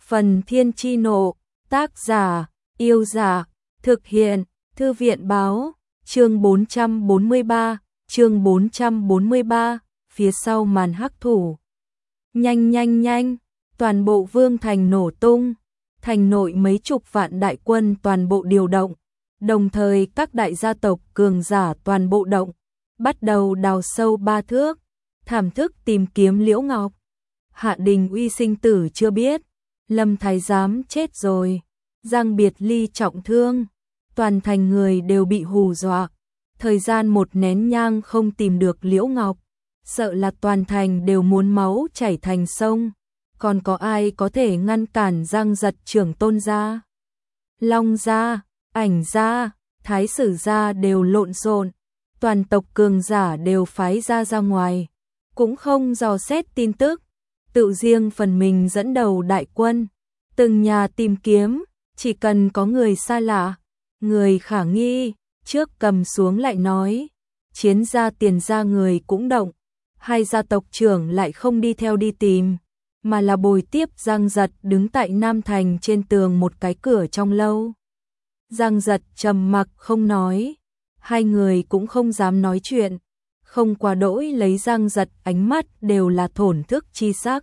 Phần Thiên Chi Nộ, tác giả, Yêu Giả, thực hiện, Thư viện Báo, chương 443, phía sau màn hắc thủ. Nhanh, toàn bộ vương thành nổ tung, thành nội mấy chục vạn đại quân toàn bộ điều động, đồng thời các đại gia tộc cường giả toàn bộ động, bắt đầu đào sâu 3 thước, thảm thức tìm kiếm Liễu Ngọc. Hạ Đình Uy sinh tử chưa biết, Lâm Thái Giám chết rồi, Giang Biệt Ly trọng thương, toàn thành người đều bị hù dọa, thời gian một nén nhang không tìm được Liễu Ngọc, sợ là toàn thành đều muốn máu chảy thành sông, còn có ai có thể ngăn cản Giang Giật trưởng tôn gia? Long gia, Ảnh gia, Thái Sử gia đều lộn xộn, toàn tộc cường giả đều phái ra ngoài, cũng không dò xét tin tức, tự riêng phần mình dẫn đầu đại quân, từng nhà tìm kiếm, chỉ cần có người xa lạ, người khả nghi, trước cầm xuống lại nói, Chiến gia Tiền gia người cũng động, hai gia tộc trưởng lại không đi theo đi tìm, mà là bồi tiếp Giang Giật đứng tại Nam Thành trên tường một cái cửa trong lâu. Giang Giật trầm mặc không nói, hai người cũng không dám nói chuyện, không quá đỗi lấy Giang Giật ánh mắt đều là thổn thức chi sắc.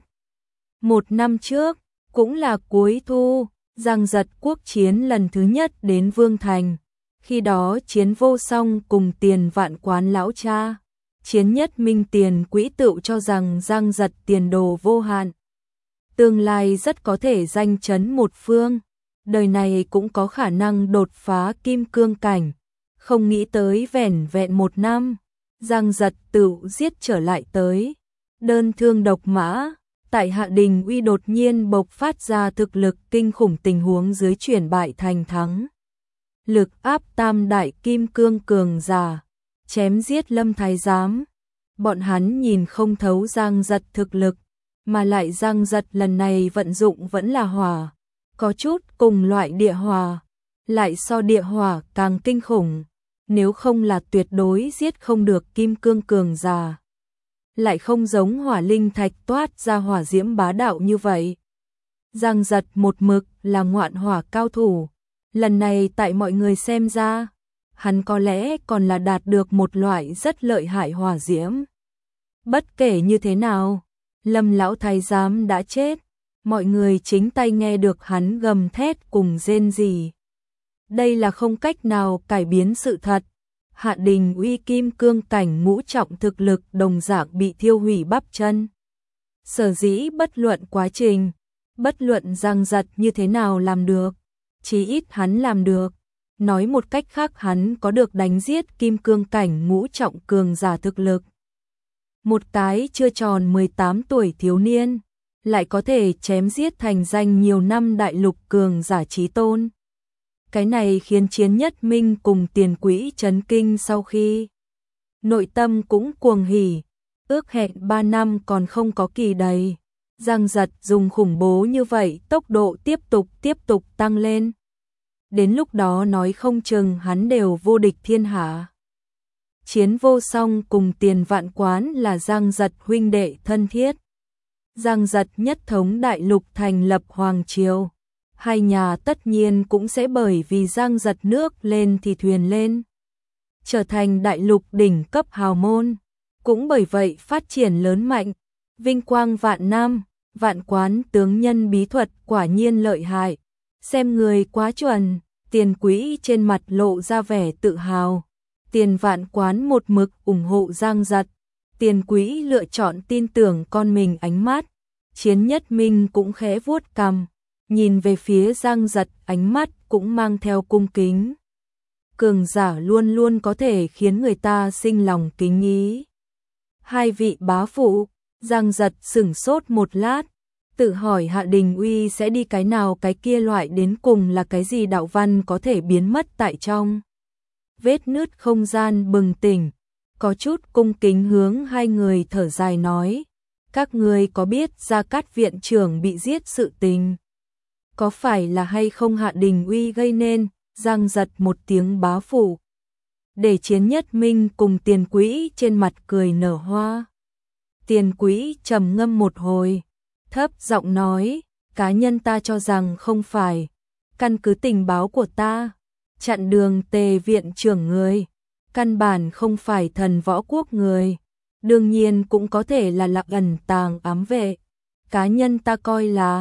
Một năm trước, cũng là cuối thu, Giang Giật quốc chiến lần thứ nhất đến Vương Thành, khi đó Chiến Vô Song cùng Tiền Vạn Quán lão cha, Chiến Nhất Minh Tiền Quỹ tựu cho rằng Giang Giật tiền đồ vô hạn, tương lai rất có thể danh chấn một phương, đời này cũng có khả năng đột phá kim cương cảnh, không nghĩ tới vẻn vẹn một năm, Giang Giật tựu giết trở lại tới, đơn thương độc mã, tại Hạ Đình Uy đột nhiên bộc phát ra thực lực kinh khủng tình huống dưới chuyển bại thành thắng. Lực áp tam đại kim cương cường giả, chém giết Lâm Thái Giám, bọn hắn nhìn không thấu Giang Giật thực lực, mà lại Giang Giật lần này vận dụng vẫn là hỏa, có chút cùng loại địa hỏa, lại so địa hỏa càng kinh khủng, nếu không là tuyệt đối giết không được kim cương cường giả. Lại không giống hỏa linh thạch toát ra hỏa diễm bá đạo như vậy. Giang Giật một mực là ngoạn hỏa cao thủ, lần này tại mọi người xem ra, hắn có lẽ còn là đạt được một loại rất lợi hại hỏa diễm. Bất kể như thế nào, Lâm lão thái giám đã chết, mọi người chính tay nghe được hắn gầm thét cùng rên rỉ. Đây là không cách nào cải biến sự thật. Hạ Đình Uy kim cương cảnh ngũ trọng thực lực đồng dạng bị thiêu hủy bắp chân. Sở dĩ bất luận quá trình, bất luận Giang Giật như thế nào làm được, chí ít hắn làm được. Nói một cách khác hắn có được đánh giết kim cương cảnh ngũ trọng cường giả thực lực. Một cái chưa tròn 18 tuổi thiếu niên, lại có thể chém giết thành danh nhiều năm đại lục cường giả chí tôn. Cái này khiến Chiến Nhất Minh cùng Tiền Quỹ chấn kinh sau khi nội tâm cũng cuồng hỉ, ước hẹn 3 năm còn không có kỳ đầy. Giang Giật dùng khủng bố như vậy tốc độ tiếp tục tăng lên. Đến lúc đó nói không chừng hắn đều vô địch thiên hạ. Chiến Vô Song cùng Tiền Vạn Quán là Giang Giật huynh đệ thân thiết. Giang Giật nhất thống đại lục thành lập hoàng triều. Hai nhà tất nhiên cũng sẽ bởi vì Giang Giật nước lên thì thuyền lên, trở thành đại lục đỉnh cấp hào môn, cũng bởi vậy phát triển lớn mạnh, vinh quang vạn năm. Vạn Quán tướng nhân bí thuật quả nhiên lợi hại, xem người quá chuẩn. Tiền Quỹ trên mặt lộ ra vẻ tự hào, Tiền Vạn Quán một mực ủng hộ Giang Giật, Tiền Quỹ lựa chọn tin tưởng con mình ánh mắt. Chiến Nhất Minh cũng khẽ vuốt cằm, nhìn về phía Giang Giật, ánh mắt cũng mang theo cung kính. Cường giả luôn luôn có thể khiến người ta sinh lòng kính ý. Hai vị bá phụ, Giang Giật sửng sốt một lát, tự hỏi Hạ Đình Uy sẽ đi cái nào cái kia loại đến cùng là cái gì đạo văn có thể biến mất tại trong vết nứt không gian bừng tỉnh, có chút cung kính hướng hai người thở dài nói, các người có biết Gia Cát viện trưởng bị giết sự tình? Có phải là hay không Hạ Đình Uy gây nên? Giang Giật một tiếng bá phụ, để Chiến Nhất Minh cùng Tiền Quỹ trên mặt cười nở hoa. Tiền Quỹ trầm ngâm một hồi, thấp giọng nói, cá nhân ta cho rằng không phải. Căn cứ tình báo của ta, chặn đường Tề viện trưởng người, căn bản không phải thần võ quốc người, đương nhiên cũng có thể là lạc ẩn tàng ám vệ. Cá nhân ta coi là,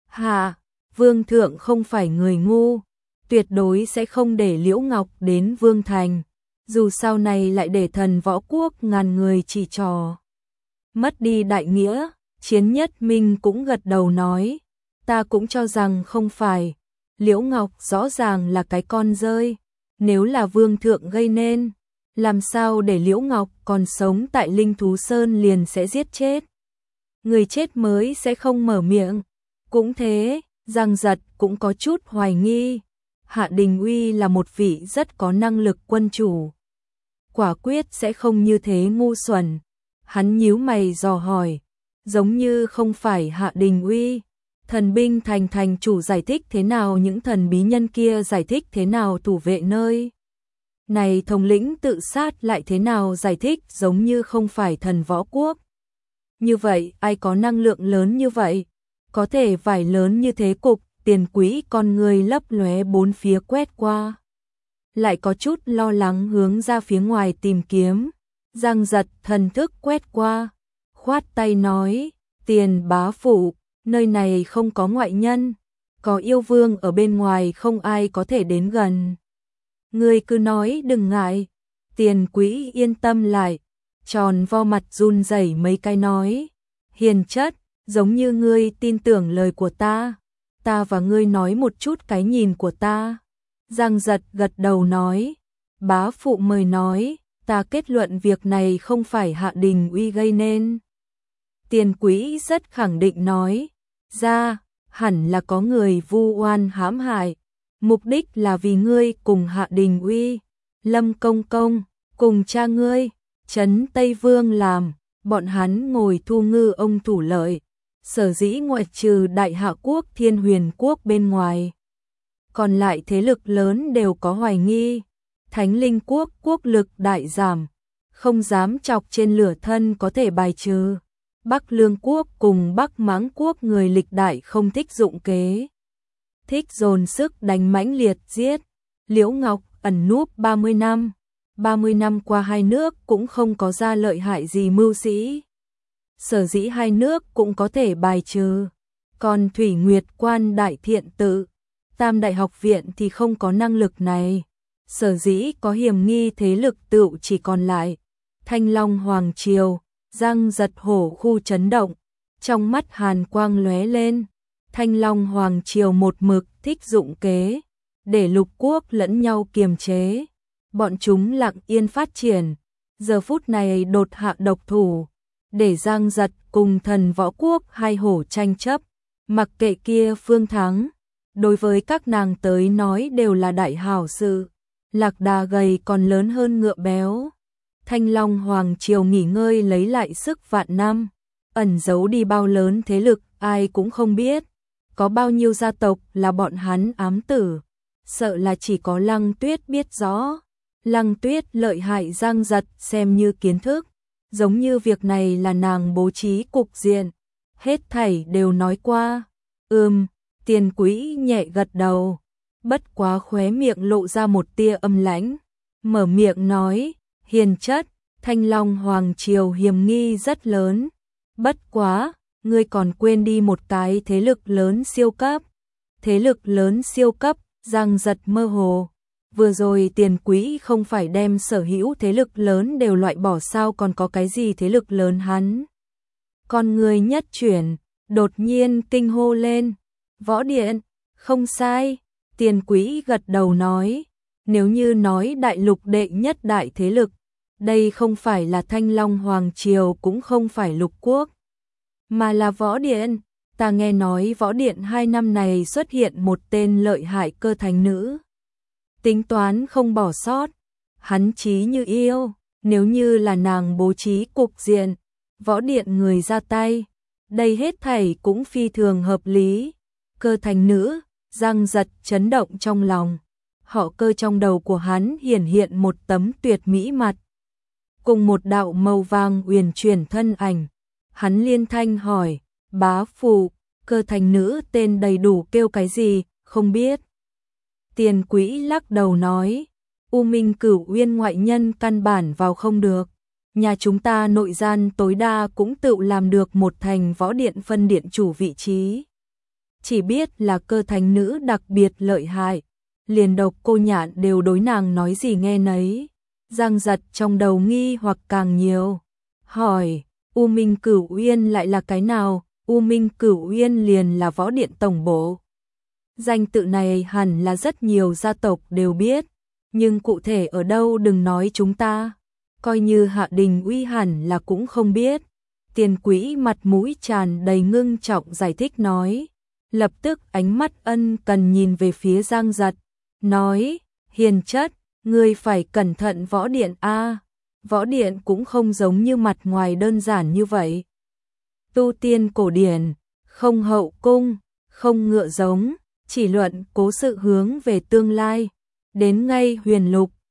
Vương thượng không phải người ngu, tuyệt đối sẽ không để Liễu Ngọc đến Vương Thành, dù sau này lại để thần võ quốc ngàn người chỉ trò. Mất đi đại nghĩa, Chiến Nhất Minh cũng gật đầu nói, ta cũng cho rằng không phải, Liễu Ngọc rõ ràng là cái con rơi, nếu là Vương thượng gây nên, làm sao để Liễu Ngọc còn sống tại Linh Thú Sơn liền sẽ giết chết. Người chết mới sẽ không mở miệng. Cũng thế, Giang Giật cũng có chút hoài nghi. Hạ Đình Uy là một vị rất có năng lực quân chủ, quả quyết sẽ không như thế ngu xuẩn. Hắn nhíu mày dò hỏi, giống như không phải Hạ Đình Uy. Thần binh thành chủ giải thích thế nào những thần bí nhân kia giải thích thế nào thủ vệ nơi này thống lĩnh tự sát lại thế nào giải thích giống như không phải thần võ quốc. Như vậy ai có năng lượng lớn như vậy, có thể vải lớn như thế cục. Tiền Quý con người lấp lóe bốn phía quét qua, lại có chút lo lắng hướng ra phía ngoài tìm kiếm. Giang Giật thần thức quét qua, khoát tay nói, Tiền bá phụ, nơi này không có ngoại nhân, có yêu vương ở bên ngoài không ai có thể đến gần. Ngươi cứ nói đừng ngại. Tiền Quý yên tâm lại, tròn vo mặt run rẩy mấy cái nói, hiền chất, giống như ngươi tin tưởng lời của ta và ngươi nói một chút cái nhìn của ta. Giang Giật gật đầu nói, bá phụ mời nói, ta kết luận việc này không phải Hạ Đình Uy gây nên. Tiền Quý rất khẳng định nói, ra, hẳn là có người vu oan hãm hại, mục đích là vì ngươi cùng Hạ Đình Uy, Lâm Công Công, cùng cha ngươi, Trấn Tây Vương làm, bọn hắn ngồi thu ngư ông thủ lợi. Sở dĩ ngoại trừ Đại Hạ quốc Thiên Huyền quốc bên ngoài, còn lại thế lực lớn đều có hoài nghi. Thánh Linh quốc quốc lực đại giảm, không dám chọc trên lửa thân có thể bài trừ. Bắc Lương quốc cùng Bắc Mãng quốc người lịch đại không thích dụng kế, thích dồn sức đánh mãnh liệt giết. Liễu Ngọc ẩn núp 30 năm, 30 năm qua hai nước cũng không có ra lợi hại gì mưu sĩ. Sở dĩ hai nước cũng có thể bài trừ. Còn Thủy Nguyệt Quan Đại Thiện Tự, Tam Đại Học Viện thì không có năng lực này. Sở dĩ có hiểm nghi thế lực tựu chỉ còn lại Thanh Long Hoàng Triều. Giang Giật hổ khu chấn động, trong mắt hàn quang lóe lên. Thanh Long Hoàng Triều một mực thích dụng kế, để lục quốc lẫn nhau kiềm chế. Bọn chúng lặng yên phát triển, giờ phút này đột hạ độc thủ, để Giang Giật cùng thần võ quốc hai hổ tranh chấp. Mặc kệ kia phương thắng, đối với các nàng tới nói đều là đại hảo sự. Lạc đà gầy còn lớn hơn ngựa béo. Thanh Long Hoàng Triều nghỉ ngơi lấy lại sức vạn năm, ẩn giấu đi bao lớn thế lực ai cũng không biết, có bao nhiêu gia tộc là bọn hắn ám tử, sợ là chỉ có Lăng Tuyết biết rõ. Lăng Tuyết lợi hại Giang Giật xem như kiến thức, giống như việc này là nàng bố trí cục diện, hết thảy đều nói qua. Tiền Quý nhẹ gật đầu, bất quá khóe miệng lộ ra một tia âm lãnh, mở miệng nói, hiền chất, Thanh Long Hoàng Triều hiểm nghi rất lớn, bất quá, ngươi còn quên đi một cái thế lực lớn siêu cấp. Thế lực lớn siêu cấp, Giang Giật mơ hồ. Vừa rồi Tiền Quý không phải đem sở hữu thế lực lớn đều loại bỏ sao, còn có cái gì thế lực lớn hắn? Con người nhất chuyển, đột nhiên kinh hô lên, Võ Điện, không sai. Tiền Quý gật đầu nói, nếu như nói đại lục đệ nhất đại thế lực, đây không phải là Thanh Long Hoàng Triều cũng không phải lục quốc, mà là Võ Điện. Ta nghe nói Võ Điện 2 năm này xuất hiện một tên lợi hại cơ thánh nữ. Tính toán không bỏ sót, hắn chí như yêu, nếu như là nàng bố trí cục diện, Võ Điện người ra tay, đây hết thảy cũng phi thường hợp lý. Cơ thánh nữ, Giang Giật chấn động trong lòng, họ Cơ trong đầu của hắn hiển hiện một tấm tuyệt mỹ mặt, cùng một đạo màu vàng uyển chuyển thân ảnh. Hắn liên thanh hỏi, bá phụ, Cơ thành nữ tên đầy đủ kêu cái gì, không biết. Tiền Quỹ lắc đầu nói, U Minh Cửu Uyên ngoại nhân căn bản vào không được. Nhà chúng ta nội gian tối đa cũng tự làm được một thành võ điện phân điện chủ vị trí. Chỉ biết là cơ thành nữ đặc biệt lợi hại, liền độc Cô Nhạn đều đối nàng nói gì nghe nấy. Giang Giật trong đầu nghi hoặc càng nhiều, hỏi, U Minh Cửu Uyên lại là cái nào? U Minh Cửu Uyên liền là võ điện tổng bộ. Danh tự này hẳn là rất nhiều gia tộc đều biết, nhưng cụ thể ở đâu đừng nói chúng ta, coi như Hạ Đình Uy hẳn là cũng không biết. Tiền Quỹ mặt mũi tràn đầy ngưng trọng giải thích nói, lập tức ánh mắt ân cần nhìn về phía Giang Giật, nói, hiền chất, ngươi phải cẩn thận võ điện a, võ điện cũng không giống như mặt ngoài đơn giản như vậy. Tu tiên cổ điển, không hậu cung, không ngựa giống, chỉ luận cố sự hướng về tương lai, đến ngay huyền lục,